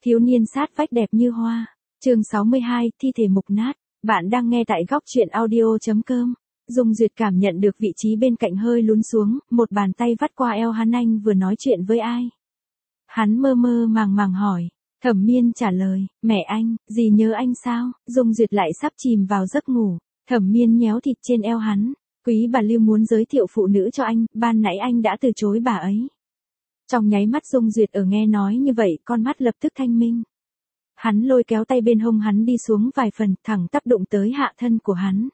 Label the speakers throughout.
Speaker 1: Thiếu niên sát vách đẹp như hoa. Chương 62, thi thể mục nát. Bạn đang nghe tại góc truyện audio.com. Dung Duyệt cảm nhận được vị trí bên cạnh hơi lún xuống, một bàn tay vắt qua eo hắn. Anh vừa nói chuyện với ai? Hắn mơ mơ màng màng hỏi. Thẩm Miên trả lời, mẹ anh, dì nhớ anh sao? Dung Duyệt lại sắp chìm vào giấc ngủ. Thẩm Miên nhéo thịt trên eo hắn. Quý bà Lưu muốn giới thiệu phụ nữ cho anh, ban nãy anh đã từ chối bà ấy. Trong nháy mắt Dung Duyệt ở nghe nói như vậy, con mắt lập tức thanh minh. Hắn lôi kéo tay bên hông hắn đi xuống vài phần, thẳng tắp đụng tới hạ thân của hắn.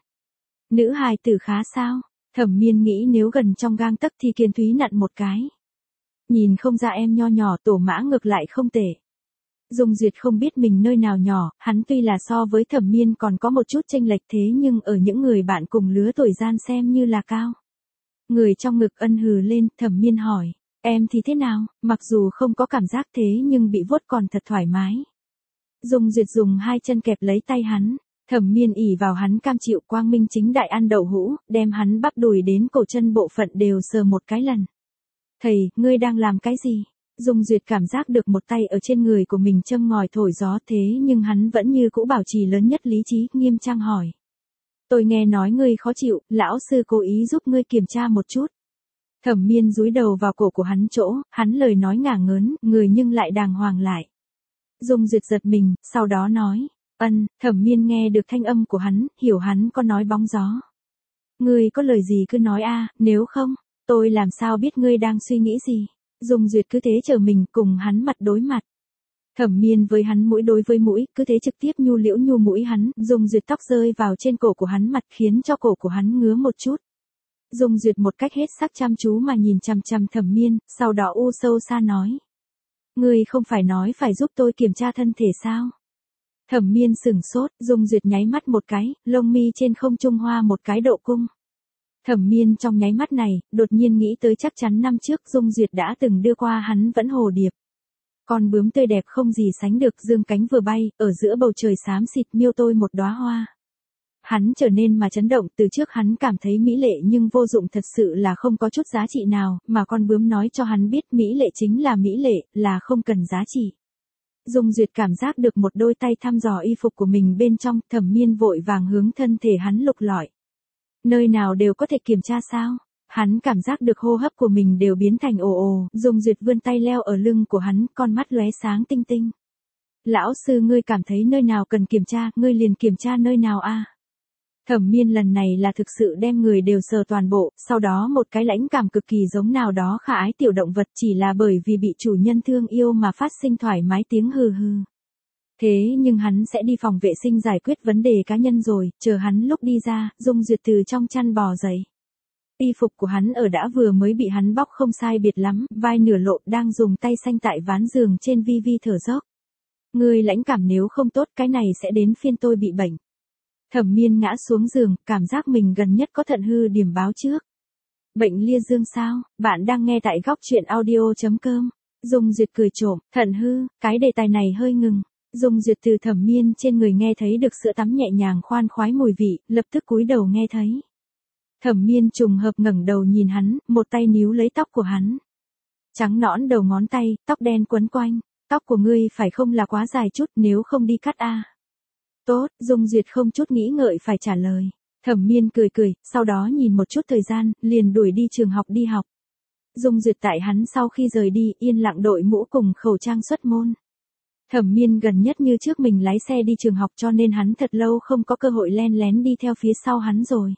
Speaker 1: Nữ hài tử khá sao? Thẩm Miên nghĩ nếu gần trong gang tấc thì Kiên Thúy nặn một cái. Nhìn không ra em nho nhỏ, tổ mã ngược lại không tệ. Dung Duyệt không biết mình nơi nào nhỏ, hắn tuy là so với Thẩm Miên còn có một chút chênh lệch, thế nhưng ở những người bạn cùng lứa tuổi gian xem như là cao. Người trong ngực ân hừ lên, Thẩm Miên hỏi, em thì thế nào? Mặc dù không có cảm giác thế nhưng bị vuốt còn thật thoải mái. Dung Duyệt dùng hai chân kẹp lấy tay hắn. Thẩm Miên ỉ vào hắn cam chịu, quang minh chính đại ăn đậu hũ, đem hắn bắp đùi đến cổ chân bộ phận đều sờ một cái lần. Thầy, ngươi đang làm cái gì? Dung Duyệt cảm giác được một tay ở trên người của mình châm ngòi thổi gió, thế nhưng hắn vẫn như cũ bảo trì lớn nhất lý trí, nghiêm trang hỏi. Tôi nghe nói ngươi khó chịu, lão sư cố ý giúp ngươi kiểm tra một chút. Thẩm Miên dúi đầu vào cổ của hắn chỗ, hắn lời nói ngả ngớn, người nhưng lại đàng hoàng lại. Dung Duyệt giật mình, sau đó nói. Thẩm Miên nghe được thanh âm của hắn, hiểu hắn có nói bóng gió. Ngươi có lời gì cứ nói a, nếu không, tôi làm sao biết ngươi đang suy nghĩ gì. Dung Duyệt cứ thế chờ mình cùng hắn mặt đối mặt. Thẩm Miên với hắn mũi đối với mũi, cứ thế trực tiếp nhu liễu nhu mũi hắn, Dung Duyệt tóc rơi vào trên cổ của hắn mặt khiến cho cổ của hắn ngứa một chút. Dung Duyệt một cách hết sắc chăm chú mà nhìn chằm chằm Thẩm Miên, sau đó u sâu xa nói. Ngươi không phải nói phải giúp tôi kiểm tra thân thể sao? Thẩm Miên sửng sốt, Dung Duyệt nháy mắt một cái, lông mi trên không trung hoa một cái độ cung. Thẩm Miên trong nháy mắt này, đột nhiên nghĩ tới chắc chắn năm trước Dung Duyệt đã từng đưa qua hắn vẫn hồ điệp. Con bướm tươi đẹp không gì sánh được, dương cánh vừa bay, ở giữa bầu trời xám xịt miêu tôi một đóa hoa. Hắn trở nên mà chấn động, từ trước hắn cảm thấy mỹ lệ nhưng vô dụng, thật sự là không có chút giá trị nào, mà con bướm nói cho hắn biết mỹ lệ chính là mỹ lệ, là không cần giá trị. Dung Duyệt cảm giác được một đôi tay thăm dò y phục của mình bên trong, Thẩm Miên vội vàng hướng thân thể hắn lục lọi. Nơi nào đều có thể kiểm tra sao? Hắn cảm giác được hô hấp của mình đều biến thành ồ ồ, Dung Duyệt vươn tay leo ở lưng của hắn, con mắt lóe sáng tinh tinh. Lão sư, ngươi cảm thấy nơi nào cần kiểm tra, ngươi liền kiểm tra nơi nào a? Thẩm Miên lần này là thực sự đem người đều sờ toàn bộ, sau đó một cái lãnh cảm cực kỳ giống nào đó khả ái tiểu động vật, chỉ là bởi vì bị chủ nhân thương yêu mà phát sinh thoải mái tiếng hừ hừ. Thế nhưng hắn sẽ đi phòng vệ sinh giải quyết vấn đề cá nhân rồi, chờ hắn lúc đi ra, Dung Duyệt từ trong chăn bò dậy. Y phục của hắn ở đã vừa mới bị hắn bóc không sai biệt lắm, vai nửa lộ, đang dùng tay xanh tại ván giường trên vi vi thở dốc. Ngươi lãnh cảm nếu không tốt, cái này sẽ đến phiên tôi bị bệnh. Thẩm Miên ngã xuống giường, cảm giác mình gần nhất có thận hư điểm báo trước. Bệnh lia dương sao? Bạn đang nghe tại góc truyện audio.com. Dung Duyệt cười trộm, thận hư, cái đề tài này hơi ngừng. Dung Duyệt từ Thẩm Miên trên người nghe thấy được sữa tắm nhẹ nhàng khoan khoái mùi vị, lập tức cúi đầu nghe thấy. Thẩm Miên trùng hợp ngẩng đầu nhìn hắn, một tay níu lấy tóc của hắn. Trắng nõn đầu ngón tay, tóc đen quấn quanh. Tóc của ngươi phải không là quá dài chút, nếu không đi cắt a? Tốt, Dung Duyệt không chút nghĩ ngợi phải trả lời. Thẩm Miên cười cười, sau đó nhìn một chút thời gian, liền đuổi đi trường học đi học. Dung Duyệt tại hắn sau khi rời đi, yên lặng đội mũ cùng khẩu trang xuất môn. Thẩm Miên gần nhất như trước mình lái xe đi trường học, cho nên hắn thật lâu không có cơ hội len lén đi theo phía sau hắn rồi.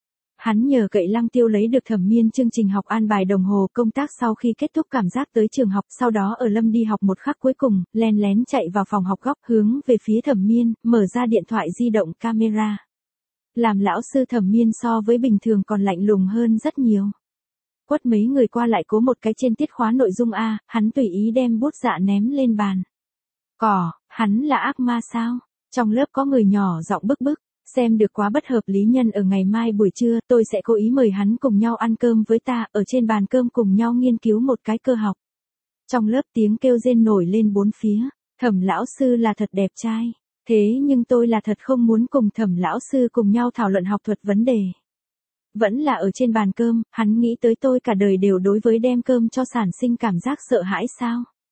Speaker 1: Hắn nhờ cậy Lăng Tiêu lấy được Thẩm Miên chương trình học an bài đồng hồ công tác sau khi kết thúc cảm giác tới trường học, sau đó ở Lâm đi học một khắc cuối cùng, len lén chạy vào phòng học góc hướng về phía Thẩm Miên, mở ra điện thoại di động camera. Làm lão sư Thẩm Miên so với bình thường còn lạnh lùng hơn rất nhiều. Quất mấy người qua lại cố một cái trên tiết khóa nội dung A, hắn tùy ý đem bút dạ ném lên bàn. Hắn là ác ma sao? Trong lớp có người nhỏ giọng bức bức. Xem được quá bất hợp lý, nhân ở ngày mai buổi trưa, tôi sẽ cố ý mời hắn cùng nhau ăn cơm với ta, ở trên bàn cơm cùng nhau nghiên cứu một cái cơ học. Trong lớp tiếng kêu rên nổi lên bốn phía, Thẩm lão sư là thật đẹp trai, thế nhưng tôi là thật không muốn cùng Thẩm lão sư cùng nhau thảo luận học thuật vấn đề. Vẫn là ở trên bàn cơm, hắn nghĩ tới tôi cả đời đều đối với đem cơm cho sản sinh cảm giác sợ hãi sao?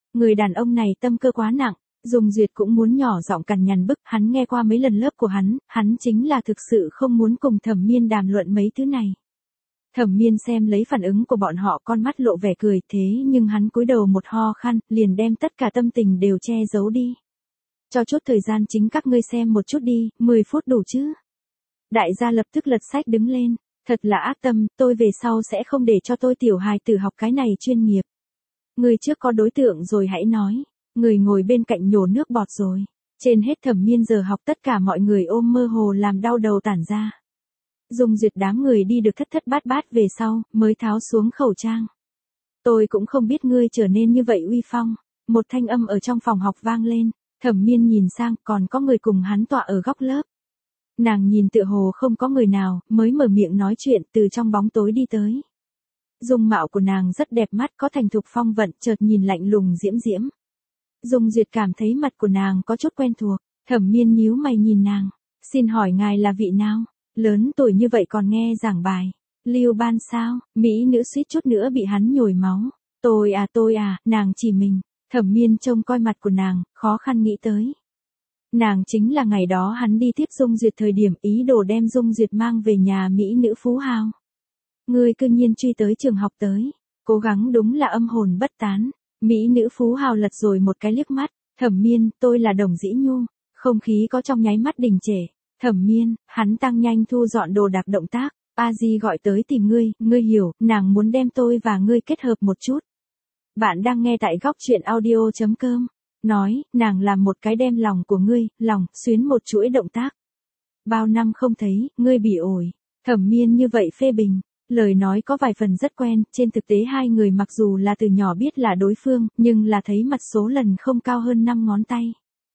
Speaker 1: Người đàn ông này tâm cơ quá nặng, Dung Duyệt cũng muốn nhỏ giọng cằn nhằn bức, hắn nghe qua mấy lần lớp của hắn chính là thực sự không muốn cùng Thẩm Miên đàm luận mấy thứ này. Thẩm Miên xem lấy phản ứng của bọn họ, con mắt lộ vẻ cười, thế nhưng hắn cúi đầu một ho khan, liền đem tất cả tâm tình đều che giấu đi. Cho chút thời gian chính các ngươi xem một chút đi, 10 phút đủ chứ? Đại gia lập tức lật sách đứng lên, thật là ác tâm, tôi về sau sẽ không để cho tôi tiểu hài tử học cái này chuyên nghiệp. Người trước có đối tượng rồi hãy nói, người ngồi bên cạnh nhổ nước bọt rồi. Trên hết Thẩm Miên giờ học tất cả mọi người ôm mơ hồ làm đau đầu tản ra. Dung Duyệt đám người đi được thất thất bát bát về sau, mới tháo xuống khẩu trang. Tôi cũng không biết ngươi trở nên như vậy uy phong. Một thanh âm ở trong phòng học vang lên, Thẩm Miên nhìn sang, còn có người cùng hắn tọa ở góc lớp. Nàng nhìn tựa hồ không có người nào, mới mở miệng nói chuyện, từ trong bóng tối đi tới. Dung mạo của nàng rất đẹp mắt, có thành thục phong vận, chợt nhìn lạnh lùng diễm diễm. Dung Duyệt cảm thấy mặt của nàng có chút quen thuộc, Thẩm Miên nhíu mày nhìn nàng. Xin hỏi ngài là vị nào? Lớn tuổi như vậy còn nghe giảng bài. Lưu Ban sao? Mỹ nữ suýt chút nữa bị hắn nhồi máu. Tôi à, nàng chỉ mình. Thẩm Miên trông coi mặt của nàng, khó khăn nghĩ tới. Nàng chính là ngày đó hắn đi tiếp Dung Duyệt thời điểm ý đồ đem Dung Duyệt mang về nhà Mỹ nữ phú hào. Ngươi cư nhiên truy tới trường học tới. Cố gắng đúng là âm hồn bất tán. Mỹ nữ phú hào lật rồi một cái liếc mắt. Thẩm Miên, tôi là Đồng Dĩ Nhu. Không khí có trong nháy mắt đình trệ. Thẩm Miên, hắn tăng nhanh thu dọn đồ đạc động tác. A Di gọi tới tìm ngươi hiểu, nàng muốn đem tôi và ngươi kết hợp một chút. Bạn đang nghe tại góc truyện audio.com. Nói, nàng làm một cái đem lòng của ngươi, lòng, xuyến một chuỗi động tác. Bao năm không thấy, ngươi bị ổi. Thẩm Miên như vậy phê bình. Lời nói có vài phần rất quen, trên thực tế hai người mặc dù là từ nhỏ biết là đối phương, nhưng là thấy mặt số lần không cao hơn 5 ngón tay.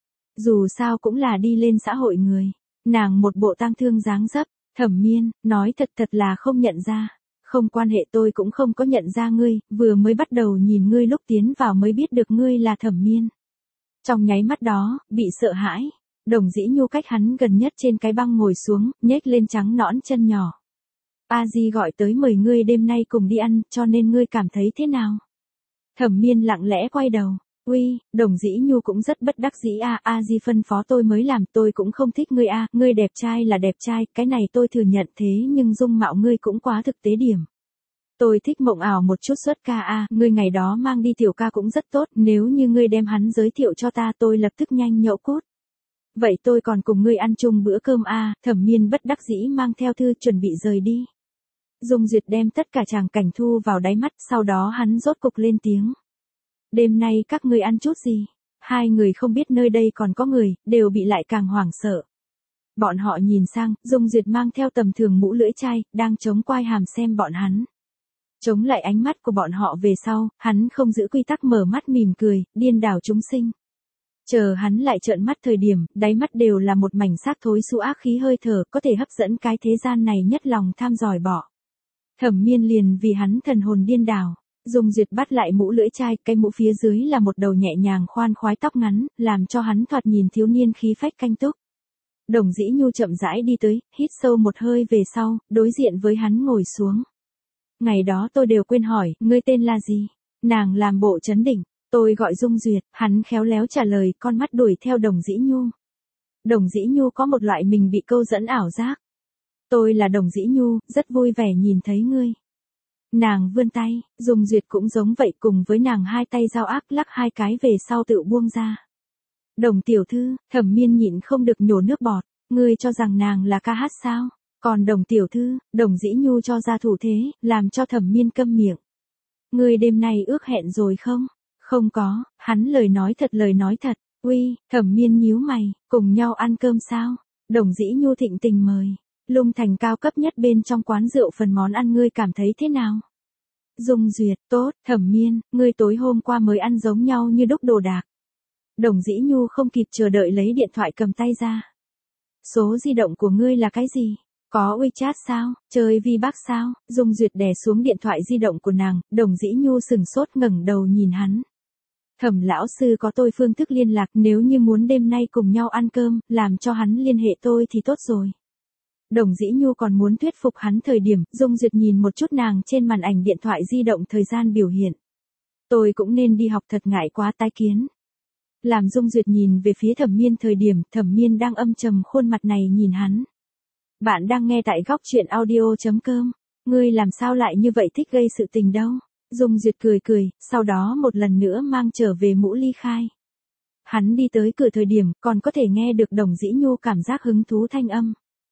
Speaker 1: Dù sao cũng là đi lên xã hội người. Nàng một bộ tang thương dáng dấp, Thẩm Miên, nói thật là không nhận ra. Không quan hệ, tôi cũng không có nhận ra ngươi, vừa mới bắt đầu nhìn ngươi lúc tiến vào mới biết được ngươi là Thẩm Miên. Trong nháy mắt đó, bị sợ hãi, Đồng Dĩ Nhu cách hắn gần nhất trên cái băng ngồi xuống, nhếch lên trắng nõn chân nhỏ. A Di gọi tới mời ngươi đêm nay cùng đi ăn, cho nên ngươi cảm thấy thế nào? Thẩm Miên lặng lẽ quay đầu. Uy, Đồng Dĩ Nhu cũng rất bất đắc dĩ A Di phân phó tôi mới làm, tôi cũng không thích ngươi ngươi đẹp trai là đẹp trai, cái này tôi thừa nhận, thế nhưng dung mạo ngươi cũng quá thực tế điểm. Tôi thích mộng ảo một chút xuất ca ngươi ngày đó mang đi tiểu ca cũng rất tốt, nếu như ngươi đem hắn giới thiệu cho ta tôi lập tức nhanh nhậu cút. Vậy tôi còn cùng ngươi ăn chung bữa cơm Thẩm Miên bất đắc dĩ mang theo thư chuẩn bị rời đi. Dung Duyệt đem tất cả tràng cảnh thu vào đáy mắt, sau đó hắn rốt cục lên tiếng. Đêm nay các ngươi ăn chút gì? Hai người không biết nơi đây còn có người, đều bị lại càng hoảng sợ. Bọn họ nhìn sang, Dung Duyệt mang theo tầm thường mũ lưỡi chai, đang chống quai hàm xem bọn hắn. Chống lại ánh mắt của bọn họ về sau, hắn không giữ quy tắc mở mắt mỉm cười, điên đảo chúng sinh. Chờ hắn lại trợn mắt thời điểm, đáy mắt đều là một mảnh xác thối xú ác khí hơi thở, có thể hấp dẫn cái thế gian này nhất lòng tham dòi bỏ. Thẩm Miên liền vì hắn thần hồn điên đảo. Dung Duyệt bắt lại mũ lưỡi chai, cái mũ phía dưới là một đầu nhẹ nhàng khoan khoái tóc ngắn, làm cho hắn thoạt nhìn thiếu niên khí phách canh túc. Đồng Dĩ Nhu chậm rãi đi tới, hít sâu một hơi về sau, đối diện với hắn ngồi xuống. Ngày đó tôi đều quên hỏi, ngươi tên là gì? Nàng làm bộ trấn định, tôi gọi Dung Duyệt, hắn khéo léo trả lời, con mắt đuổi theo Đồng Dĩ Nhu. Đồng Dĩ Nhu có một loại mình bị câu dẫn ảo giác. Tôi là Đồng Dĩ Nhu, rất vui vẻ nhìn thấy ngươi. Nàng vươn tay, Dung Duyệt cũng giống vậy, cùng với nàng hai tay giao ác lắc hai cái về sau tự buông ra. Đồng tiểu thư, Thẩm Miên nhịn không được nhổ nước bọt, ngươi cho rằng nàng là ca hát sao? Còn Đồng tiểu thư, Đồng Dĩ Nhu cho ra thủ thế, làm cho Thẩm Miên câm miệng. Ngươi đêm nay ước hẹn rồi không? Không có, hắn lời nói thật. Uy, Thẩm Miên nhíu mày, cùng nhau ăn cơm sao? Đồng Dĩ Nhu thịnh tình mời. Lung Thành cao cấp nhất bên trong quán rượu, phần món ăn ngươi cảm thấy thế nào? Dung Duyệt, tốt. Thẩm Miên, ngươi tối hôm qua mới ăn giống nhau như đúc đồ đạc. Đồng Dĩ Nhu không kịp chờ đợi lấy điện thoại cầm tay ra. Số di động của ngươi là cái gì? Có WeChat sao? Chơi VBank sao? Dung Duyệt đè xuống điện thoại di động của nàng, Đồng Dĩ Nhu sừng sốt ngẩng đầu nhìn hắn. Thẩm lão sư có tôi phương thức liên lạc, nếu như muốn đêm nay cùng nhau ăn cơm, làm cho hắn liên hệ tôi thì tốt rồi. Đồng Dĩ Nhu còn muốn thuyết phục hắn thời điểm, Dung Duyệt nhìn một chút nàng trên màn ảnh điện thoại di động thời gian biểu hiện. Tôi cũng nên đi học thật, ngại quá tái kiến. Làm Dung Duyệt nhìn về phía Thẩm Miên thời điểm Thẩm Miên đang âm trầm khuôn mặt này nhìn hắn. Bạn đang nghe tại góc truyện audio.com. Ngươi làm sao lại như vậy, thích gây sự tình đâu. Dung Duyệt cười cười, sau đó một lần nữa mang trở về mũ ly khai. Hắn đi tới cửa thời điểm còn có thể nghe được Đồng Dĩ Nhu cảm giác hứng thú thanh âm.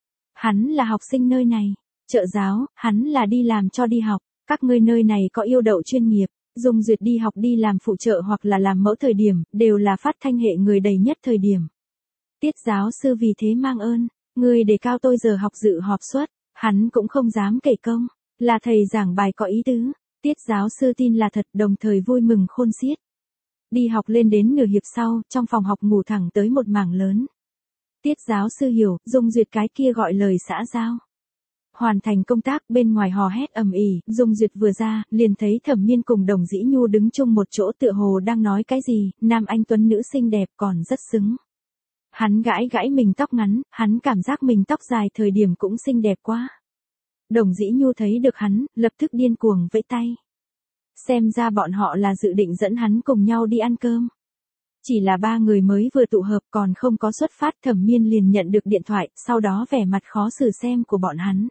Speaker 1: Hắn là học sinh nơi này. Trợ giáo, hắn là đi làm cho đi học. Các ngươi nơi này có yêu đậu chuyên nghiệp. Dung Duyệt đi học đi làm phụ trợ hoặc là làm mẫu thời điểm, đều là phát thanh hệ người đầy nhất thời điểm. Tiết giáo sư vì thế mang ơn, ngươi đề cao tôi giờ học dự họp suất, hắn cũng không dám kể công, là thầy giảng bài có ý tứ. Tiết giáo sư tin là thật, đồng thời vui mừng khôn xiết. Đi học lên đến nửa hiệp sau, trong phòng học ngủ thẳng tới một mảng lớn. Tiết giáo sư hiểu, Dung Duyệt cái kia gọi lời xã giao. Hoàn thành công tác, bên ngoài hò hét ầm ĩ, Dung Duyệt vừa ra, liền thấy Thẩm Miên cùng Đồng Dĩ Nhu đứng chung một chỗ tựa hồ đang nói cái gì, nam anh tuấn nữ xinh đẹp còn rất xứng. Hắn gãi gãi mình tóc ngắn, hắn cảm giác mình tóc dài thời điểm cũng xinh đẹp quá. Đồng Dĩ Nhu thấy được hắn, lập tức điên cuồng vẫy tay. Xem ra bọn họ là dự định dẫn hắn cùng nhau đi ăn cơm. Chỉ là ba người mới vừa tụ hợp còn không có xuất phát, Thẩm Miên liền nhận được điện thoại, sau đó vẻ mặt khó xử xem của bọn hắn.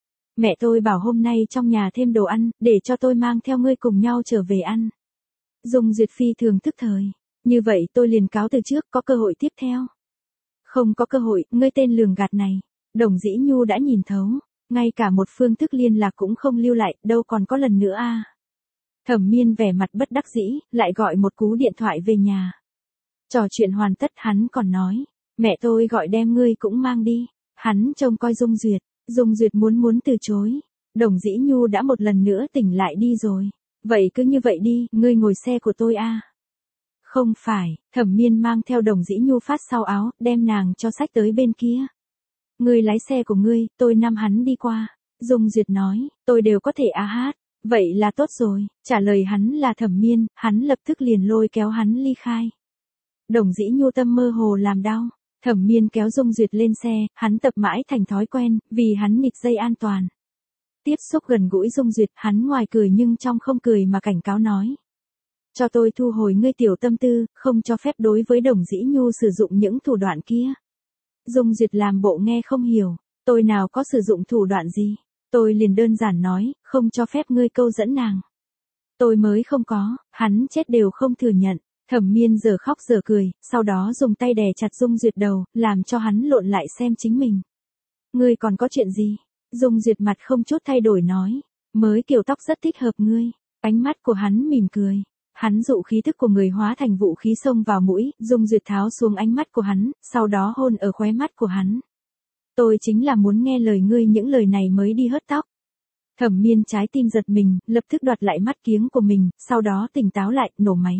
Speaker 1: Mẹ tôi bảo hôm nay trong nhà thêm đồ ăn, để cho tôi mang theo ngươi cùng nhau trở về ăn. Dung Duyệt phi thường tức thời. Như vậy tôi liền cáo từ trước, có cơ hội tiếp theo. Không có cơ hội, ngươi tên lường gạt này. Đồng Dĩ Nhu đã nhìn thấu. Ngay cả một phương thức liên lạc cũng không lưu lại, đâu còn có lần nữa a. Thẩm Miên vẻ mặt bất đắc dĩ, lại gọi một cú điện thoại về nhà. Trò chuyện hoàn tất hắn còn nói. Mẹ tôi gọi đem ngươi cũng mang đi. Hắn trông coi Dung Duyệt. Dung Duyệt muốn từ chối. Đồng Dĩ Nhu đã một lần nữa tỉnh lại đi rồi. Vậy cứ như vậy đi, ngươi ngồi xe của tôi a. Không phải, Thẩm Miên mang theo Đồng Dĩ Nhu phát sau áo, đem nàng cho xách tới bên kia. Ngươi lái xe của ngươi, tôi nắm hắn đi qua. Dung Duyệt nói, tôi đều có thể hát. Vậy là tốt rồi, trả lời hắn là Thẩm Miên, hắn lập tức liền lôi kéo hắn ly khai. Đồng Dĩ Nhu tâm mơ hồ làm đau. Thẩm Miên kéo Dung Duyệt lên xe, hắn tập mãi thành thói quen, vì hắn nịt dây an toàn. Tiếp xúc gần gũi Dung Duyệt, hắn ngoài cười nhưng trong không cười mà cảnh cáo nói. Cho tôi thu hồi ngươi tiểu tâm tư, không cho phép đối với Đồng Dĩ Nhu sử dụng những thủ đoạn kia. Dung Duyệt làm bộ nghe không hiểu, tôi nào có sử dụng thủ đoạn gì, tôi liền đơn giản nói, không cho phép ngươi câu dẫn nàng. Tôi mới không có, hắn chết đều không thừa nhận. Thẩm Miên giờ khóc giờ cười, sau đó dùng tay đè chặt Dung Duyệt đầu, làm cho hắn lộn lại xem chính mình. Ngươi còn có chuyện gì? Dung Duyệt mặt không chút thay đổi nói, mới kiểu tóc rất thích hợp ngươi. Ánh mắt của hắn mỉm cười. Hắn dụ khí thức của người hóa thành vũ khí xông vào mũi, Dung Duyệt tháo xuống ánh mắt của hắn, sau đó hôn ở khóe mắt của hắn. Tôi chính là muốn nghe lời ngươi, những lời này mới đi hớt tóc. Thẩm Miên trái tim giật mình, lập tức đoạt lại mắt kiếng của mình, sau đó tỉnh táo lại, nổ máy.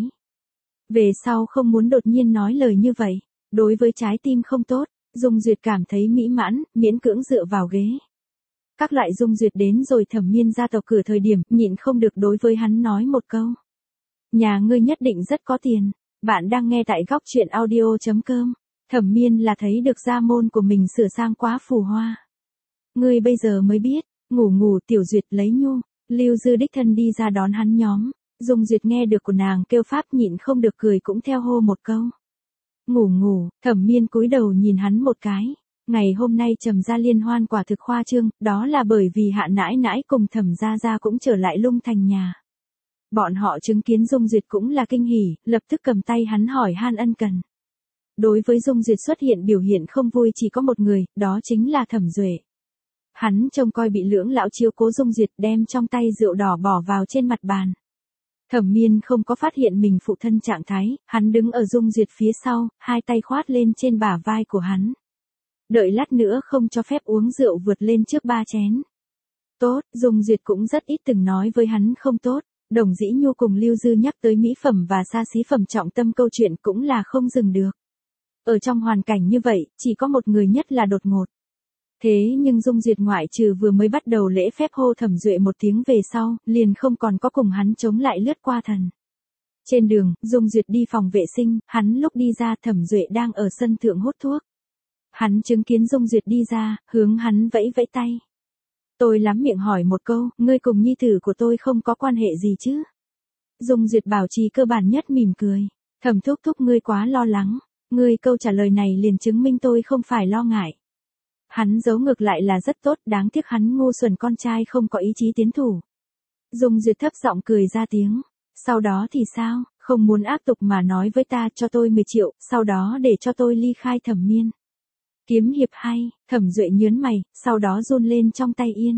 Speaker 1: Về sau không muốn đột nhiên nói lời như vậy, đối với trái tim không tốt. Dung Duyệt cảm thấy mỹ mãn, miễn cưỡng dựa vào ghế. Các loại Dung Duyệt đến rồi, Thẩm Miên ra tộc cửa thời điểm, nhịn không được đối với hắn nói một câu. Nhà ngươi nhất định rất có tiền. Bạn đang nghe tại góc truyện audio.com. Thẩm Miên là thấy được gia môn của mình sửa sang quá phù hoa. Ngươi bây giờ mới biết, ngủ Tiểu Duyệt lấy Nhu. Lưu Dư đích thân đi ra đón hắn nhóm. Dung Duyệt nghe được của nàng kêu pháp nhịn không được cười cũng theo hô một câu. Ngủ, Thẩm Miên cúi đầu nhìn hắn một cái. Ngày hôm nay Trầm gia liên hoan quả thực khoa trương, đó là bởi vì Hạ nãi nãi cùng Thẩm gia cũng trở lại Lung Thành nhà. Bọn họ chứng kiến Dung Duyệt cũng là kinh hỉ, lập tức cầm tay hắn hỏi han ân cần. Đối với Dung Duyệt xuất hiện biểu hiện không vui chỉ có một người, đó chính là Thẩm Duệ. Hắn trông coi bị Lưỡng lão chiếu cố Dung Duyệt, đem trong tay rượu đỏ bỏ vào trên mặt bàn. Thẩm Miên không có phát hiện mình phụ thân trạng thái, hắn đứng ở Dung Duyệt phía sau, hai tay khoát lên trên bả vai của hắn. Đợi lát nữa không cho phép uống rượu vượt lên trước 3 chén. Tốt, Dung Duyệt cũng rất ít từng nói với hắn không tốt. Đồng Dĩ Nhu cùng Lưu Dư nhắc tới mỹ phẩm và xa xí phẩm trọng tâm câu chuyện cũng là không dừng được. Ở trong hoàn cảnh như vậy, chỉ có một người nhất là đột ngột. Thế nhưng Dung Duyệt ngoại trừ vừa mới bắt đầu lễ phép hô Thẩm Duệ một tiếng về sau, liền không còn có cùng hắn chống lại lướt qua thần. Trên đường, Dung Duyệt đi phòng vệ sinh, hắn lúc đi ra Thẩm Duệ đang ở sân thượng hút thuốc. Hắn chứng kiến Dung Duyệt đi ra, hướng hắn vẫy vẫy tay. Tôi lắm miệng hỏi một câu, ngươi cùng nhi tử của tôi không có quan hệ gì chứ? Dung Duyệt bảo trì cơ bản nhất mỉm cười. Thẩm thúc thúc ngươi quá lo lắng. Ngươi câu trả lời này liền chứng minh tôi không phải lo ngại. Hắn giấu ngược lại là rất tốt, đáng tiếc hắn ngu xuẩn con trai không có ý chí tiến thủ. Dung Duyệt thấp giọng cười ra tiếng. Sau đó thì sao, không muốn áp tục mà nói với ta cho tôi 10 triệu, sau đó để cho tôi ly khai Thẩm Miên. Kiếm hiệp hay, Thẩm Duệ nhớn mày, sau đó run lên trong tay yên.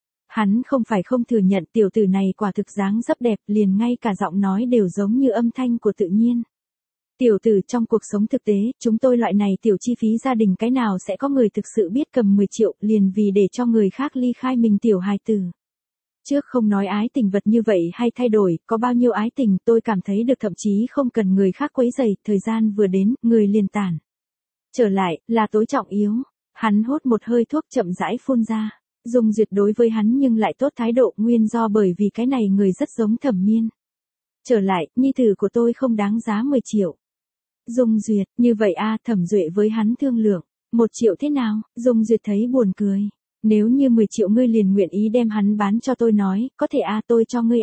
Speaker 1: Hắn không phải không thừa nhận tiểu tử này quả thực dáng dấp đẹp, liền ngay cả giọng nói đều giống như âm thanh của tự nhiên. Tiểu tử, trong cuộc sống thực tế, chúng tôi loại này tiểu chi phí gia đình cái nào sẽ có người thực sự biết cầm 10 triệu liền vì để cho người khác ly khai mình tiểu hài tử. Trước không nói ái tình vật như vậy hay thay đổi, có bao nhiêu ái tình tôi cảm thấy được, thậm chí không cần người khác quấy rầy, thời gian vừa đến, người liền tản. Trở lại, là tối trọng yếu. Hắn hốt một hơi thuốc chậm rãi phun ra. Dung Duyệt đối với hắn nhưng lại tốt thái độ, nguyên do bởi vì cái này người rất giống Thẩm Miên. Trở lại, nhi tử của tôi không đáng giá 10 triệu. Dung Duyệt, như vậy Thẩm Duệ với hắn thương lượng. 1 triệu thế nào? Dung Duyệt thấy buồn cười. Nếu như 10 triệu ngươi liền nguyện ý đem hắn bán cho tôi nói, có thể tôi cho ngươi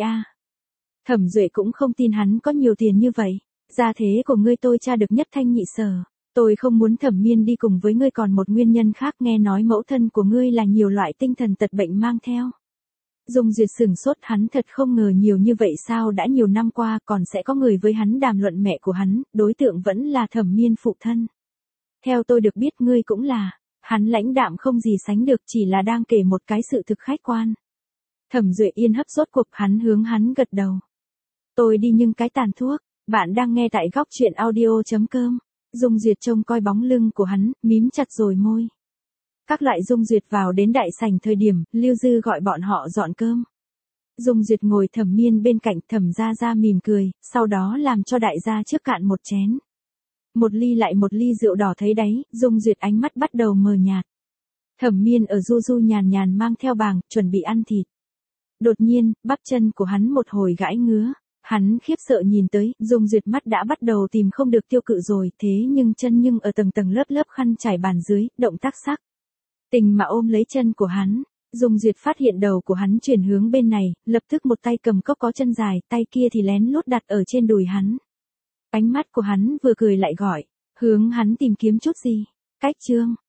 Speaker 1: Thẩm Duệ cũng không tin hắn có nhiều tiền như vậy. Gia thế của ngươi tôi tra được nhất thanh nhị sở. Tôi không muốn Thẩm Miên đi cùng với ngươi, còn một nguyên nhân khác, nghe nói mẫu thân của ngươi là nhiều loại tinh thần tật bệnh mang theo. Dung Duyệt sửng sốt, hắn thật không ngờ nhiều như vậy sao, đã nhiều năm qua còn sẽ có người với hắn đàm luận mẹ của hắn, đối tượng vẫn là Thẩm Miên phụ thân. Theo tôi được biết ngươi cũng là. Hắn lãnh đạm không gì sánh được, chỉ là đang kể một cái sự thực khách quan. Thẩm Duệ yên hấp rốt cuộc, hắn hướng hắn gật đầu. Tôi đi nhưng cái tàn thuốc, bạn đang nghe tại góc truyện audio.com. Dung Duyệt trông coi bóng lưng của hắn, mím chặt rồi môi. Các loại Dung Duyệt vào đến đại sảnh thời điểm, Lưu Dư gọi bọn họ dọn cơm. Dung Duyệt ngồi Thẩm Miên bên cạnh, Thẩm gia gia mỉm cười, sau đó làm cho đại gia trước cạn một chén. Một ly lại một ly rượu đỏ thấy đáy, Dung Duyệt ánh mắt bắt đầu mờ nhạt. Thẩm Miên ở du du nhàn nhàn mang theo bàng, chuẩn bị ăn thịt. Đột nhiên, bắp chân của hắn một hồi gãi ngứa. Hắn khiếp sợ nhìn tới, Dung Duyệt mắt đã bắt đầu tìm không được tiêu cự rồi, thế nhưng chân nhưng ở tầng tầng lớp lớp khăn trải bàn dưới, động tác sắc. Tình mà ôm lấy chân của hắn. Dung Duyệt phát hiện đầu của hắn chuyển hướng bên này, lập tức một tay cầm cốc có chân dài, tay kia thì lén lút đặt ở trên đùi hắn. Ánh mắt của hắn vừa cười lại gọi, hướng hắn tìm kiếm chút gì. Cách chương.